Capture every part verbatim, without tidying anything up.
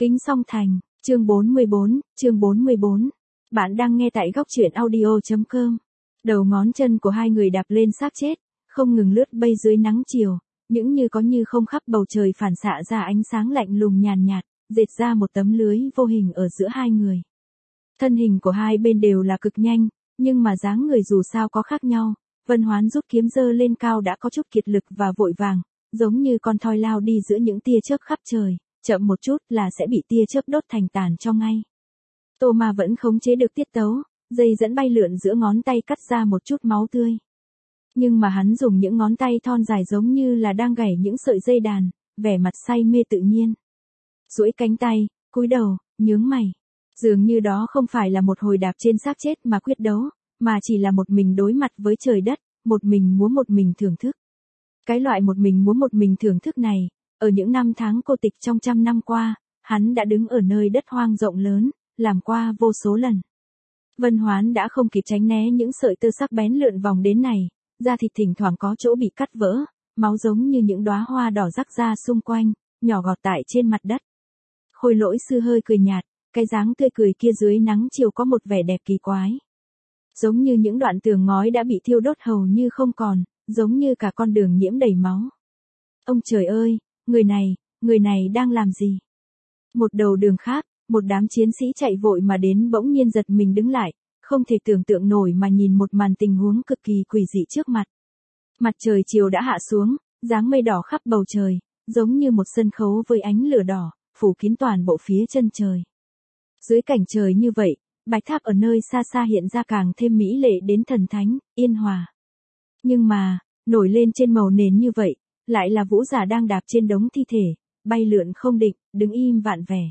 Kính song thành, chương bốn mươi bốn, chương bốn mươi bốn. Bạn đang nghe tại góc truyện audio chấm com. Đầu ngón chân của hai người đạp lên xác chết, không ngừng lướt bay dưới nắng chiều, những như có như không khắp bầu trời phản xạ ra ánh sáng lạnh lùng nhàn nhạt, dệt ra một tấm lưới vô hình ở giữa hai người. Thân hình của hai bên đều là cực nhanh, nhưng mà dáng người dù sao có khác nhau. Vân Hoán rút kiếm giơ lên cao đã có chút kiệt lực và vội vàng, giống như con thoi lao đi giữa những tia chớp khắp trời, chậm một chút là sẽ bị tia chớp đốt thành tàn cho ngay. Tô Ma vẫn khống chế được tiết tấu, dây dẫn bay lượn giữa ngón tay cắt ra một chút máu tươi. Nhưng mà hắn dùng những ngón tay thon dài giống như là đang gảy những sợi dây đàn, vẻ mặt say mê tự nhiên. Duỗi cánh tay, cúi đầu, nhướng mày. Dường như đó không phải là một hồi đạp trên xác chết mà quyết đấu, mà chỉ là một mình đối mặt với trời đất, một mình múa một mình thưởng thức. Cái loại một mình múa một mình thưởng thức này, ở những năm tháng cô tịch trong trăm năm qua, hắn đã đứng ở nơi đất hoang rộng lớn, làm qua vô số lần. Vân Hoán đã không kịp tránh né những sợi tơ sắc bén lượn vòng đến này, da thịt thỉnh thoảng có chỗ bị cắt vỡ, máu giống như những đóa hoa đỏ rắc ra xung quanh, nhỏ gọt tại trên mặt đất. Khôi Lỗi sư hơi cười nhạt, cái dáng tươi cười kia dưới nắng chiều có một vẻ đẹp kỳ quái. Giống như những đoạn tường ngói đã bị thiêu đốt hầu như không còn, giống như cả con đường nhiễm đầy máu. Ông trời ơi, người này, người này đang làm gì? Một đầu đường khác, một đám chiến sĩ chạy vội mà đến bỗng nhiên giật mình đứng lại, không thể tưởng tượng nổi mà nhìn một màn tình huống cực kỳ quỷ dị trước mặt. Mặt trời chiều đã hạ xuống, dáng mây đỏ khắp bầu trời, giống như một sân khấu với ánh lửa đỏ, phủ kín toàn bộ phía chân trời. Dưới cảnh trời như vậy, Bạch Tháp ở nơi xa xa hiện ra càng thêm mỹ lệ đến thần thánh, yên hòa. Nhưng mà, nổi lên trên màu nền như vậy, lại là vũ giả đang đạp trên đống thi thể, bay lượn không định, đứng im vạn vẻ.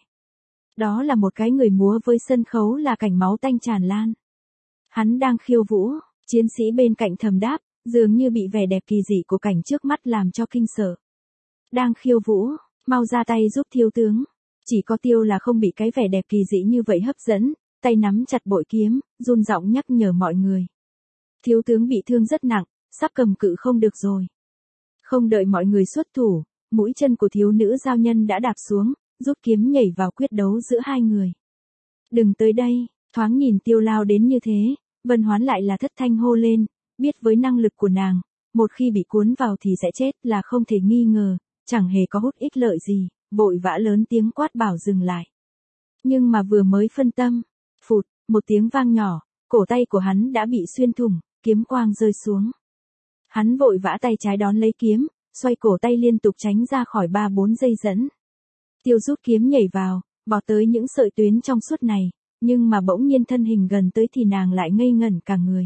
Đó là một cái người múa với sân khấu là cảnh máu tanh tràn lan. Hắn đang khiêu vũ, chiến sĩ bên cạnh thầm đáp, dường như bị vẻ đẹp kỳ dị của cảnh trước mắt làm cho kinh sợ. Đang khiêu vũ, mau ra tay giúp thiếu tướng. Chỉ có Tiêu là không bị cái vẻ đẹp kỳ dị như vậy hấp dẫn, tay nắm chặt bội kiếm, run giọng nhắc nhở mọi người. Thiếu tướng bị thương rất nặng, sắp cầm cự không được rồi. Không đợi mọi người xuất thủ, mũi chân của thiếu nữ giao nhân đã đạp xuống, rút kiếm nhảy vào quyết đấu giữa hai người. Đừng tới đây, thoáng nhìn Tiêu lao đến như thế, Vân Hoán lại là thất thanh hô lên, biết với năng lực của nàng, một khi bị cuốn vào thì sẽ chết là không thể nghi ngờ, chẳng hề có hút ích lợi gì, vội vã lớn tiếng quát bảo dừng lại. Nhưng mà vừa mới phân tâm, phụt, một tiếng vang nhỏ, cổ tay của hắn đã bị xuyên thủng, kiếm quang rơi xuống. Hắn vội vã tay trái đón lấy kiếm, xoay cổ tay liên tục tránh ra khỏi ba bốn dây dẫn. Tiêu rút kiếm nhảy vào, bỏ tới những sợi tuyến trong suốt này, nhưng mà bỗng nhiên thân hình gần tới thì nàng lại ngây ngẩn cả người.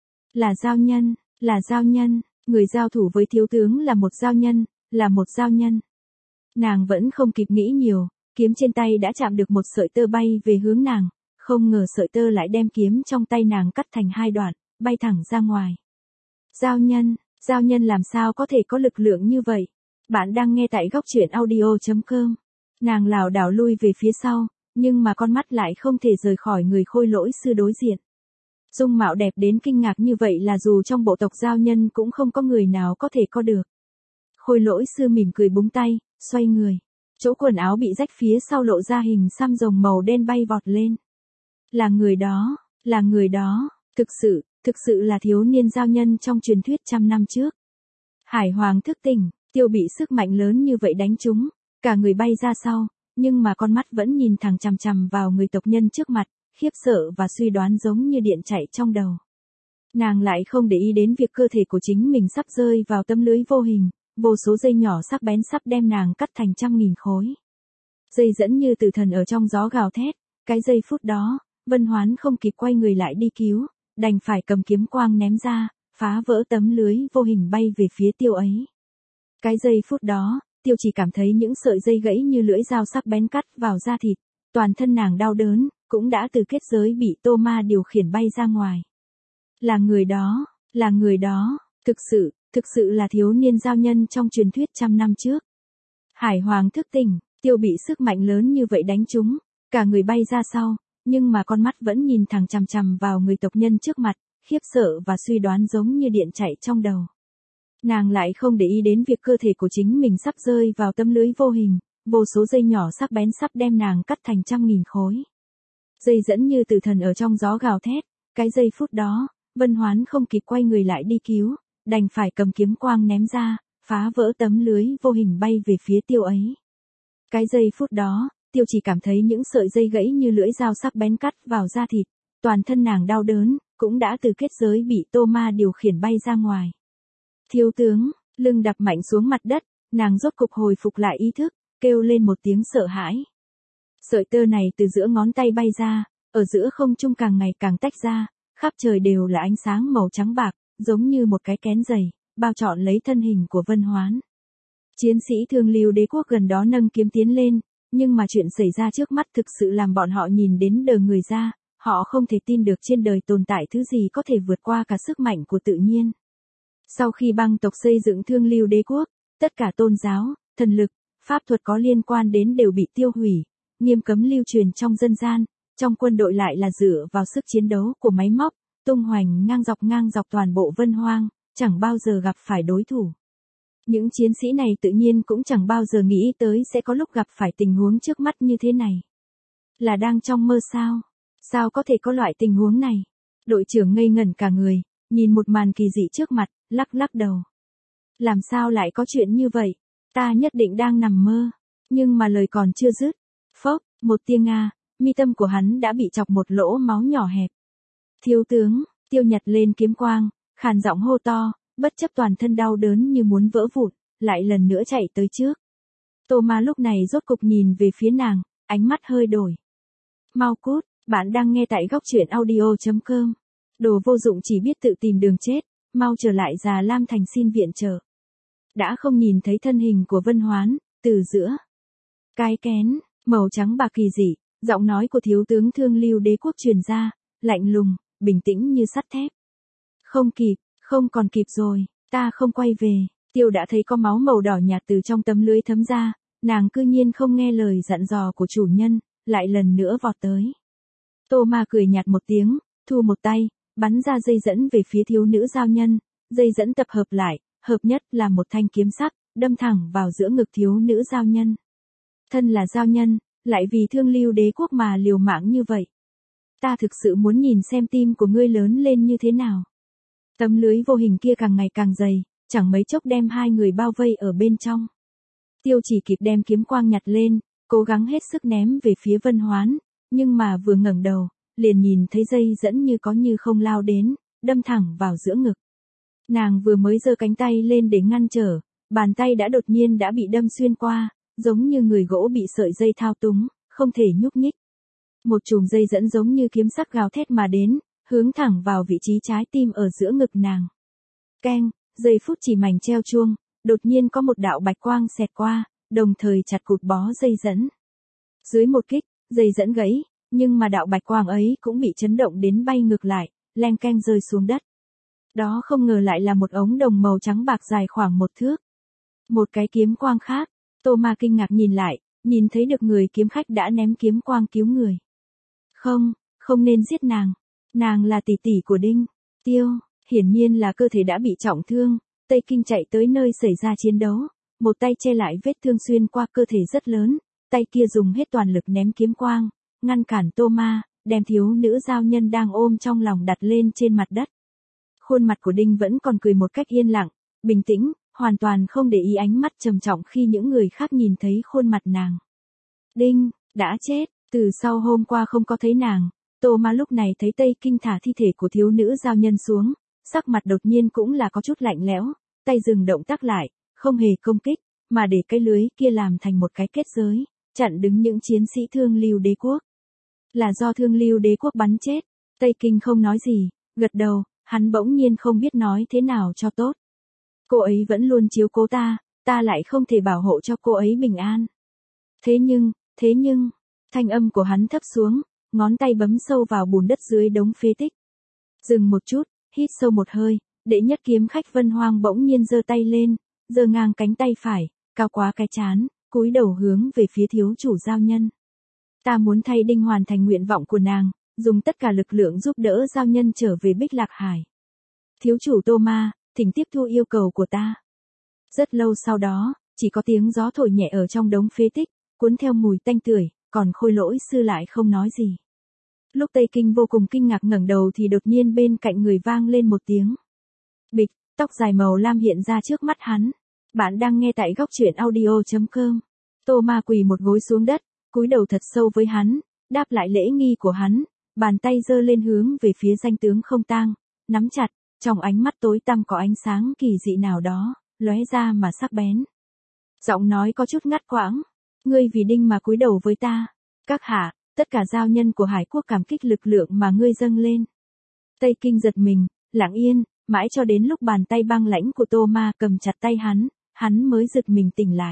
Là giao nhân, là giao nhân, người giao thủ với thiếu tướng là một giao nhân, là một giao nhân. Nàng vẫn không kịp nghĩ nhiều, kiếm trên tay đã chạm được một sợi tơ bay về hướng nàng, không ngờ sợi tơ lại đem kiếm trong tay nàng cắt thành hai đoạn, bay thẳng ra ngoài. Giao nhân, giao nhân làm sao có thể có lực lượng như vậy? Bạn đang nghe tại góc truyện audio chấm com. Nàng lảo đảo lui về phía sau, nhưng mà con mắt lại không thể rời khỏi người Khôi Lỗi sư đối diện. Dung mạo đẹp đến kinh ngạc như vậy là dù trong bộ tộc giao nhân cũng không có người nào có thể có được. Khôi Lỗi sư mỉm cười búng tay, xoay người. Chỗ quần áo bị rách phía sau lộ ra hình xăm rồng màu đen bay vọt lên. Là người đó, là người đó, thực sự, thực sự là thiếu niên giao nhân trong truyền thuyết trăm năm trước. Hải Hoàng thức tỉnh, Tiêu bị sức mạnh lớn như vậy đánh trúng, cả người bay ra sau, nhưng mà con mắt vẫn nhìn thẳng chằm chằm vào người tộc nhân trước mặt, khiếp sợ và suy đoán giống như điện chạy trong đầu. Nàng lại không để ý đến việc cơ thể của chính mình sắp rơi vào tấm lưới vô hình, vô số dây nhỏ sắc bén sắp đem nàng cắt thành trăm nghìn khối. Dây dẫn như tử thần ở trong gió gào thét, cái giây phút đó, Vân Hoán không kịp quay người lại đi cứu, đành phải cầm kiếm quang ném ra, phá vỡ tấm lưới vô hình bay về phía Tiêu ấy. Cái giây phút đó, Tiêu chỉ cảm thấy những sợi dây gãy như lưỡi dao sắc bén cắt vào da thịt, toàn thân nàng đau đớn, cũng đã từ kết giới bị Tô Ma điều khiển bay ra ngoài. Là người đó, là người đó, thực sự, thực sự là thiếu niên giao nhân trong truyền thuyết trăm năm trước. Hải Hoàng thức tỉnh, Tiêu bị sức mạnh lớn như vậy đánh trúng, cả người bay ra sau, nhưng mà con mắt vẫn nhìn thẳng chằm chằm vào người tộc nhân trước mặt, khiếp sợ và suy đoán giống như điện chạy trong đầu. Nàng lại không để ý đến việc cơ thể của chính mình sắp rơi vào tấm lưới vô hình, vô số dây nhỏ sắc bén sắp đem nàng cắt thành trăm nghìn khối. Dây dẫn như từ thần ở trong gió gào thét, cái giây phút đó, Vân Hoán không kịp quay người lại đi cứu, đành phải cầm kiếm quang ném ra, phá vỡ tấm lưới vô hình bay về phía Tiêu ấy. Cái giây phút đó, Tiêu chỉ cảm thấy những sợi dây gãy như lưỡi dao sắc bén cắt vào da thịt, toàn thân nàng đau đớn, cũng đã từ kết giới bị Tô Ma điều khiển bay ra ngoài. Thiếu tướng, lưng đập mạnh xuống mặt đất, nàng rốt cục hồi phục lại ý thức, kêu lên một tiếng sợ hãi. Sợi tơ này từ giữa ngón tay bay ra, ở giữa không trung càng ngày càng tách ra, khắp trời đều là ánh sáng màu trắng bạc, giống như một cái kén dày, bao trọn lấy thân hình của Vân Hoán. Chiến sĩ Thương Lưu Đế quốc gần đó nâng kiếm tiến lên, nhưng mà chuyện xảy ra trước mắt thực sự làm bọn họ nhìn đến đờ người ra, họ không thể tin được trên đời tồn tại thứ gì có thể vượt qua cả sức mạnh của tự nhiên. Sau khi băng tộc xây dựng Thương Lưu Đế quốc, tất cả tôn giáo, thần lực, pháp thuật có liên quan đến đều bị tiêu hủy, nghiêm cấm lưu truyền trong dân gian, trong quân đội lại là dựa vào sức chiến đấu của máy móc, tung hoành ngang dọc ngang dọc toàn bộ Vân Hoang, chẳng bao giờ gặp phải đối thủ. Những chiến sĩ này tự nhiên cũng chẳng bao giờ nghĩ tới sẽ có lúc gặp phải tình huống trước mắt như thế này. Là đang trong mơ sao? Sao có thể có loại tình huống này? Đội trưởng ngây ngẩn cả người, nhìn một màn kỳ dị trước mặt, lắc lắc đầu. Làm sao lại có chuyện như vậy? Ta nhất định đang nằm mơ. Nhưng mà lời còn chưa dứt. Phốc, một tiếng nga, mi tâm của hắn đã bị chọc một lỗ máu nhỏ hẹp. Thiếu tướng, Tiêu nhặt lên kiếm quang, khàn giọng hô to, bất chấp toàn thân đau đớn như muốn vỡ vụn, lại lần nữa chạy tới trước. Tô Ma lúc này rốt cục nhìn về phía nàng, ánh mắt hơi đổi. Mau cút, bạn đang nghe tại góc truyện audio chấm com. Đồ vô dụng chỉ biết tự tìm đường chết, mau trở lại Già Lam Thành xin viện trợ. Đã không nhìn thấy thân hình của Vân Hoán, từ giữa cái kén màu trắng bạc kỳ dị, giọng nói của thiếu tướng Thương Lưu Đế quốc truyền ra, lạnh lùng, bình tĩnh như sắt thép. Không kịp, không còn kịp rồi, ta không quay về. Tiêu đã thấy có máu màu đỏ nhạt từ trong tấm lưới thấm ra, nàng cư nhiên không nghe lời dặn dò của chủ nhân, lại lần nữa vọt tới. Tô Ma cười nhạt một tiếng, thu một tay, bắn ra dây dẫn về phía thiếu nữ giao nhân, dây dẫn tập hợp lại, hợp nhất là một thanh kiếm sắc, đâm thẳng vào giữa ngực thiếu nữ giao nhân. Thân là giao nhân, lại vì Thương Lưu Đế quốc mà liều mạng như vậy. Ta thực sự muốn nhìn xem tim của ngươi lớn lên như thế nào. Tấm lưới vô hình kia càng ngày càng dày, chẳng mấy chốc đem hai người bao vây ở bên trong. Tiêu chỉ kịp đem kiếm quang nhặt lên, cố gắng hết sức ném về phía Vân Hoán, nhưng mà vừa ngẩng đầu, liền nhìn thấy dây dẫn như có như không lao đến, đâm thẳng vào giữa ngực. Nàng vừa mới giơ cánh tay lên để ngăn trở, bàn tay đã đột nhiên đã bị đâm xuyên qua, giống như người gỗ bị sợi dây thao túng, không thể nhúc nhích. Một chùm dây dẫn giống như kiếm sắc gào thét mà đến, hướng thẳng vào vị trí trái tim ở giữa ngực nàng. Keng, giây phút chỉ mảnh treo chuông, đột nhiên có một đạo bạch quang xẹt qua, đồng thời chặt cụt bó dây dẫn. Dưới một kích, dây dẫn gãy, nhưng mà đạo bạch quang ấy cũng bị chấn động đến bay ngược lại, leng keng rơi xuống đất. Đó không ngờ lại là một ống đồng màu trắng bạc dài khoảng một thước. Một cái kiếm quang khác, Tô Ma kinh ngạc nhìn lại, nhìn thấy được người kiếm khách đã ném kiếm quang cứu người. Không, không nên giết nàng. Nàng là tỷ tỷ của Đinh Tiêu, hiển nhiên là cơ thể đã bị trọng thương. Tây Kinh chạy tới nơi xảy ra chiến đấu, một tay che lại vết thương xuyên qua cơ thể rất lớn, tay kia dùng hết toàn lực ném kiếm quang, ngăn cản Tô Ma, đem thiếu nữ giao nhân đang ôm trong lòng đặt lên trên mặt đất. Khuôn mặt của Đinh vẫn còn cười một cách yên lặng, bình tĩnh, hoàn toàn không để ý ánh mắt trầm trọng khi những người khác nhìn thấy khuôn mặt nàng. Đinh, đã chết, từ sau hôm qua không có thấy nàng, Tô Ma lúc này thấy Tây Kinh thả thi thể của thiếu nữ giao nhân xuống, sắc mặt đột nhiên cũng là có chút lạnh lẽo, tay dừng động tác lại, không hề công kích, mà để cái lưới kia làm thành một cái kết giới, chặn đứng những chiến sĩ Thương Lưu Đế quốc. Là do Thương Lưu Đế quốc bắn chết, Tây Kinh không nói gì, gật đầu, hắn bỗng nhiên không biết nói thế nào cho tốt. Cô ấy vẫn luôn chiếu cố ta, ta lại không thể bảo hộ cho cô ấy bình an. Thế nhưng, thế nhưng, thanh âm của hắn thấp xuống, ngón tay bấm sâu vào bùn đất dưới đống phế tích. Dừng một chút, hít sâu một hơi, đệ nhất kiếm khách Vân Hoang bỗng nhiên giơ tay lên, giơ ngang cánh tay phải, cao quá cái trán, cúi đầu hướng về phía thiếu chủ giao nhân. Ta muốn thay Đinh hoàn thành nguyện vọng của nàng, dùng tất cả lực lượng giúp đỡ giao nhân trở về Bích Lạc Hải. Thiếu chủ Tô Ma, thỉnh tiếp thu yêu cầu của ta. Rất lâu sau đó, chỉ có tiếng gió thổi nhẹ ở trong đống phế tích, cuốn theo mùi tanh tưởi, còn Khôi Lỗi sư lại không nói gì. Lúc Tây Kinh vô cùng kinh ngạc ngẩng đầu thì đột nhiên bên cạnh người vang lên một tiếng. Bịch, tóc dài màu lam hiện ra trước mắt hắn. Bạn đang nghe tại góc truyện audio chấm com. Tô Ma quỳ một gối xuống đất, cúi đầu thật sâu với hắn, đáp lại lễ nghi của hắn, bàn tay giơ lên hướng về phía danh tướng không tang, nắm chặt, trong ánh mắt tối tăm có ánh sáng kỳ dị nào đó, lóe ra mà sắc bén. Giọng nói có chút ngắt quãng, ngươi vì Đinh mà cúi đầu với ta. Các hạ, tất cả giao nhân của Hải quốc cảm kích lực lượng mà ngươi dâng lên. Tây Kinh giật mình, lặng yên, mãi cho đến lúc bàn tay băng lãnh của Tô Ma cầm chặt tay hắn, hắn mới giật mình tỉnh lại.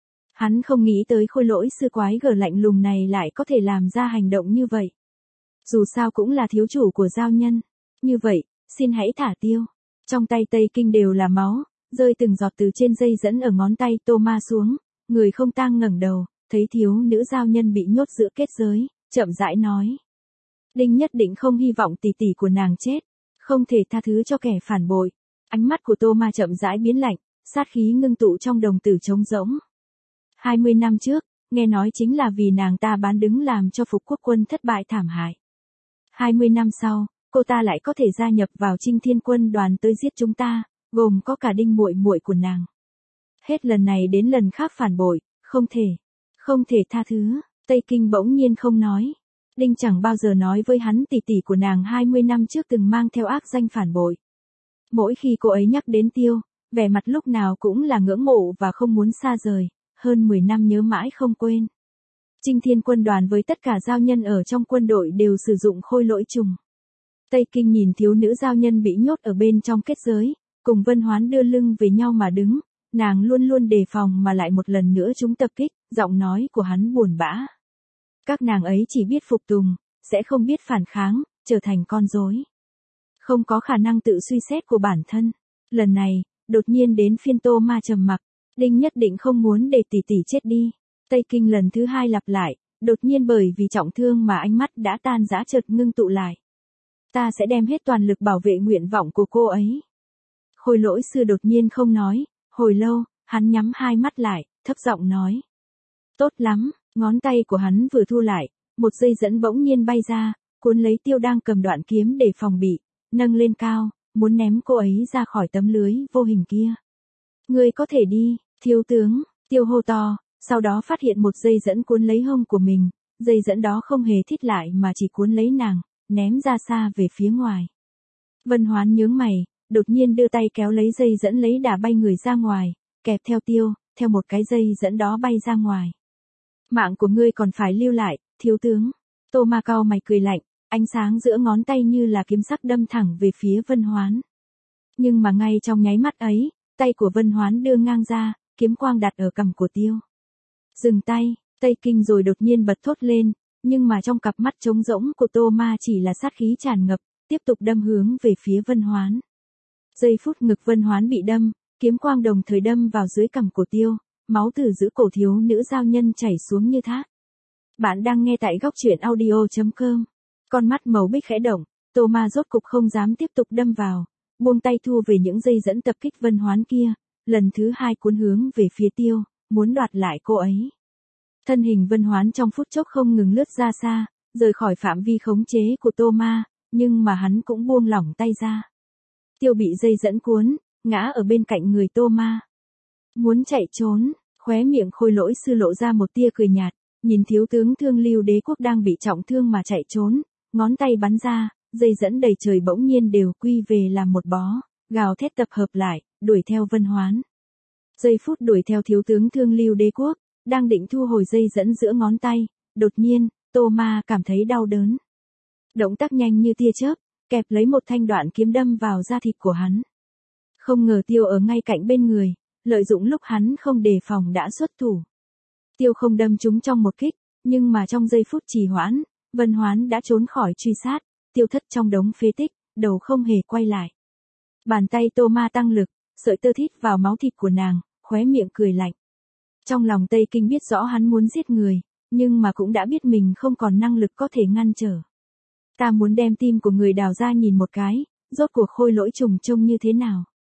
Hắn không nghĩ tới Khôi Lỗi sư quái gở lạnh lùng này lại có thể làm ra hành động như vậy. Dù sao cũng là thiếu chủ của giao nhân. Như vậy, xin hãy thả Tiêu. Trong tay Tây Kinh đều là máu, rơi từng giọt từ trên dây dẫn ở ngón tay Tô Ma xuống, người không tang ngẩng đầu, thấy thiếu nữ giao nhân bị nhốt giữa kết giới, chậm rãi nói. Đinh nhất định không hy vọng tỷ tỷ của nàng chết, không thể tha thứ cho kẻ phản bội. Ánh mắt của Tô Ma chậm rãi biến lạnh, sát khí ngưng tụ trong đồng tử trống rỗng. hai mươi năm trước, nghe nói chính là vì nàng ta bán đứng làm cho Phục Quốc quân thất bại thảm hại. hai mươi năm sau, cô ta lại có thể gia nhập vào Trinh Thiên quân đoàn tới giết chúng ta, gồm có cả Đinh muội muội của nàng. Hết lần này đến lần khác phản bội, không thể, không thể tha thứ. Tây Kinh bỗng nhiên không nói. Đinh chẳng bao giờ nói với hắn tỷ tỷ của nàng hai mươi năm trước từng mang theo ác danh phản bội. Mỗi khi cô ấy nhắc đến Tiêu, vẻ mặt lúc nào cũng là ngưỡng mộ và không muốn xa rời, hơn mười năm nhớ mãi không quên. Trinh Thiên quân đoàn với tất cả giao nhân ở trong quân đội đều sử dụng khôi lỗi trùng. Tây Kinh nhìn thiếu nữ giao nhân bị nhốt ở bên trong kết giới, cùng Vân Hoán đưa lưng về nhau mà đứng, nàng luôn luôn đề phòng mà lại một lần nữa chúng tập kích, giọng nói của hắn buồn bã. Các nàng ấy chỉ biết phục tùng, sẽ không biết phản kháng, trở thành con rối. Không có khả năng tự suy xét của bản thân. Lần này, đột nhiên đến phiên Tô Ma trầm mặc, Đinh nhất định không muốn để tỷ tỷ chết đi. Tây Kinh lần thứ hai lặp lại, đột nhiên bởi vì trọng thương mà ánh mắt đã tan rã chợt ngưng tụ lại. Ta sẽ đem hết toàn lực bảo vệ nguyện vọng của cô ấy. Khôi Lỗi sư đột nhiên không nói, hồi lâu, hắn nhắm hai mắt lại, thấp giọng nói. Tốt lắm, ngón tay của hắn vừa thu lại, một dây dẫn bỗng nhiên bay ra, cuốn lấy Tiêu đang cầm đoạn kiếm để phòng bị, nâng lên cao, muốn ném cô ấy ra khỏi tấm lưới vô hình kia. Ngươi có thể đi, thiếu tướng, Tiêu hô to, sau đó phát hiện một dây dẫn cuốn lấy hông của mình, dây dẫn đó không hề thít lại mà chỉ cuốn lấy nàng, ném ra xa về phía ngoài. Vân Hoán nhướng mày, đột nhiên đưa tay kéo lấy dây dẫn lấy đà bay người ra ngoài, kẹp theo Tiêu, theo một cái dây dẫn đó bay ra ngoài. Mạng của ngươi còn phải lưu lại, thiếu tướng. Tô Ma cau mày cười lạnh, ánh sáng giữa ngón tay như là kiếm sắc đâm thẳng về phía Vân Hoán. Nhưng mà ngay trong nháy mắt ấy, tay của Vân Hoán đưa ngang ra, kiếm quang đặt ở cằm của Tiêu. Dừng tay, Tây Kinh rồi đột nhiên bật thốt lên, nhưng mà trong cặp mắt trống rỗng của Tô Ma chỉ là sát khí tràn ngập, tiếp tục đâm hướng về phía Vân Hoán. Giây phút ngực Vân Hoán bị đâm, kiếm quang đồng thời đâm vào dưới cằm của Tiêu, máu từ giữa cổ thiếu nữ giao nhân chảy xuống như thác. Bạn đang nghe tại góc truyện audio chấm com. Con mắt màu bích khẽ động, Tô Ma rốt cục không dám tiếp tục đâm vào, buông tay thu về những dây dẫn tập kích Vân Hoán kia, lần thứ hai cuốn hướng về phía Tiêu, muốn đoạt lại cô ấy. Thân hình Vân Hoán trong phút chốc không ngừng lướt ra xa, rời khỏi phạm vi khống chế của Tô Ma, nhưng mà hắn cũng buông lỏng tay ra. Tiêu bị dây dẫn cuốn, ngã ở bên cạnh người Tô Ma. Muốn chạy trốn, khóe miệng Khôi Lỗi sư lộ ra một tia cười nhạt, nhìn thiếu tướng Thương Lưu Đế quốc đang bị trọng thương mà chạy trốn, ngón tay bắn ra, dây dẫn đầy trời bỗng nhiên đều quy về làm một bó, gào thét tập hợp lại, đuổi theo Vân Hoán. Giây phút đuổi theo thiếu tướng Thương Lưu Đế quốc, đang định thu hồi dây dẫn giữa ngón tay, đột nhiên, Tô Ma cảm thấy đau đớn. Động tác nhanh như tia chớp, kẹp lấy một thanh đoạn kiếm đâm vào da thịt của hắn. Không ngờ Tiêu ở ngay cạnh bên người, lợi dụng lúc hắn không đề phòng đã xuất thủ. Tiêu không đâm trúng trong một kích, nhưng mà trong giây phút trì hoãn, Vân Hoán đã trốn khỏi truy sát, tiêu thất trong đống phế tích, đầu không hề quay lại. Bàn tay Tô Ma tăng lực, sợi tơ thít vào máu thịt của nàng, khóe miệng cười lạnh. Trong lòng Tây Kinh biết rõ hắn muốn giết người, nhưng mà cũng đã biết mình không còn năng lực có thể ngăn trở. Ta muốn đem tim của người đào ra nhìn một cái, rốt cuộc khôi lỗi trùng trông như thế nào.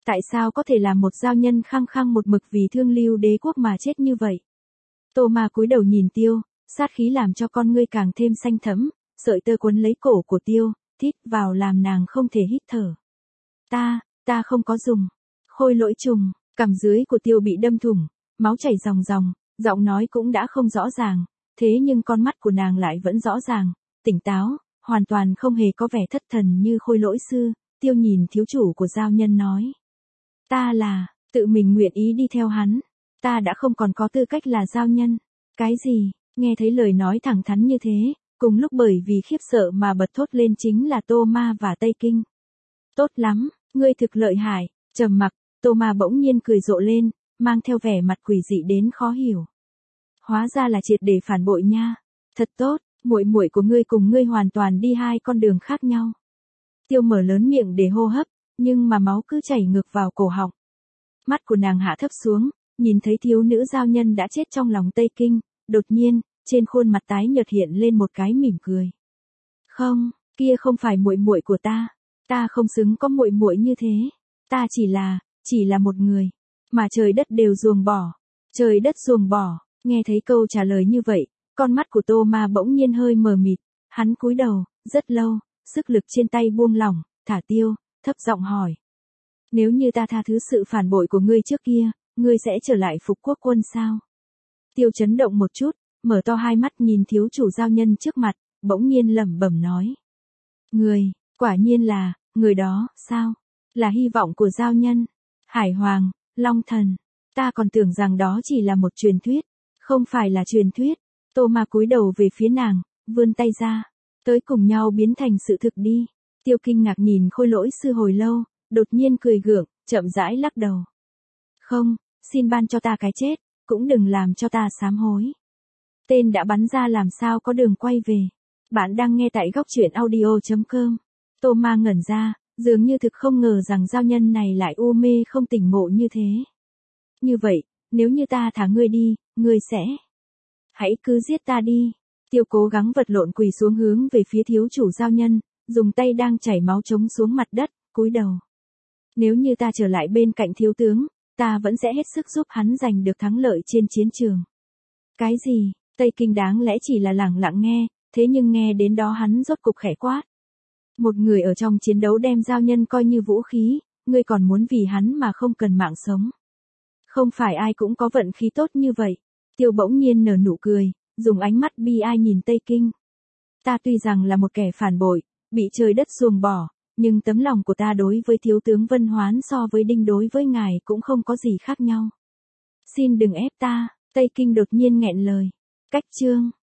Tại sao có thể làm một giao nhân khăng khăng một mực vì thương Lưu Đế quốc mà chết như vậy? Tô Ma cúi đầu nhìn Tiêu, sát khí làm cho con ngươi càng thêm xanh thẫm, sợi tơ quấn lấy cổ của Tiêu, thít vào làm nàng không thể hít thở. Ta, ta không có dùng. Khôi lỗi trùng, cằm dưới của Tiêu bị đâm thủng, máu chảy ròng ròng, giọng nói cũng đã không rõ ràng, thế nhưng con mắt của nàng lại vẫn rõ ràng, tỉnh táo, hoàn toàn không hề có vẻ thất thần như khôi lỗi sư. Tiêu nhìn thiếu chủ của giao nhân nói. Ta là, tự mình nguyện ý đi theo hắn. Ta đã không còn có tư cách là giao nhân. Cái gì? Nghe thấy lời nói thẳng thắn như thế, cùng lúc bởi vì khiếp sợ mà bật thốt lên chính là Tô Ma và Tây Kinh. Tốt lắm, ngươi thực lợi hại. Trầm mặc, Tô Ma bỗng nhiên cười rộ lên, mang theo vẻ mặt quỷ dị đến khó hiểu. Hóa ra là triệt để phản bội nha. Thật tốt, muội muội của ngươi cùng ngươi hoàn toàn đi hai con đường khác nhau. Tiêu mở lớn miệng để hô hấp, nhưng mà máu cứ chảy ngược vào cổ họng. Mắt của nàng hạ thấp xuống, nhìn thấy thiếu nữ giao nhân đã chết trong lòng Tây Kinh, đột nhiên, trên khuôn mặt tái nhợt hiện lên một cái mỉm cười. Không, kia không phải muội muội của ta, ta không xứng có muội muội như thế, ta chỉ là, chỉ là một người, mà trời đất đều ruồng bỏ, trời đất ruồng bỏ. Nghe thấy câu trả lời như vậy, con mắt của Tô Ma bỗng nhiên hơi mờ mịt, hắn cúi đầu, rất lâu, sức lực trên tay buông lỏng, thả Tiêu, thấp giọng hỏi. Nếu như ta tha thứ sự phản bội của ngươi trước kia, ngươi sẽ trở lại phục quốc quân sao? Tiêu chấn động một chút, mở to hai mắt nhìn thiếu chủ giao nhân trước mặt, bỗng nhiên lẩm bẩm nói. Người, quả nhiên là, người đó, sao? Là hy vọng của giao nhân. Hải Hoàng, Long Thần. Ta còn tưởng rằng đó chỉ là một truyền thuyết. Không phải là truyền thuyết. Tô Ma cúi đầu về phía nàng, vươn tay ra. Tới cùng nhau biến thành sự thực đi. Tiêu kinh ngạc nhìn khôi lỗi sư hồi lâu, đột nhiên cười gượng, chậm rãi lắc đầu. Không, xin ban cho ta cái chết, cũng đừng làm cho ta sám hối. Tên đã bắn ra làm sao có đường quay về. Bạn đang nghe tại góc truyện audio chấm com. Tô Ma ngẩn ra, dường như thực không ngờ rằng giao nhân này lại u mê không tỉnh ngộ như thế. Như vậy, nếu như ta thả ngươi đi, ngươi sẽ... Hãy cứ giết ta đi. Tiêu cố gắng vật lộn quỳ xuống hướng về phía thiếu chủ giao nhân, dùng tay đang chảy máu chống xuống mặt đất, cúi đầu. Nếu như ta trở lại bên cạnh thiếu tướng, ta vẫn sẽ hết sức giúp hắn giành được thắng lợi trên chiến trường. Cái gì? Tây Kinh đáng lẽ chỉ là lẳng lặng nghe, thế nhưng nghe đến đó hắn rốt cục khẽ quát. Một người ở trong chiến đấu đem giao nhân coi như vũ khí, ngươi còn muốn vì hắn mà không cần mạng sống. Không phải ai cũng có vận khí tốt như vậy. Tiêu bỗng nhiên nở nụ cười, dùng ánh mắt bi ai nhìn Tây Kinh. Ta tuy rằng là một kẻ phản bội, bị trời đất ruồng bỏ, nhưng tấm lòng của ta đối với thiếu tướng Vân Hoán so với Đinh đối với ngài cũng không có gì khác nhau. Xin đừng ép ta, Tây Kinh đột nhiên nghẹn lời. Cách chương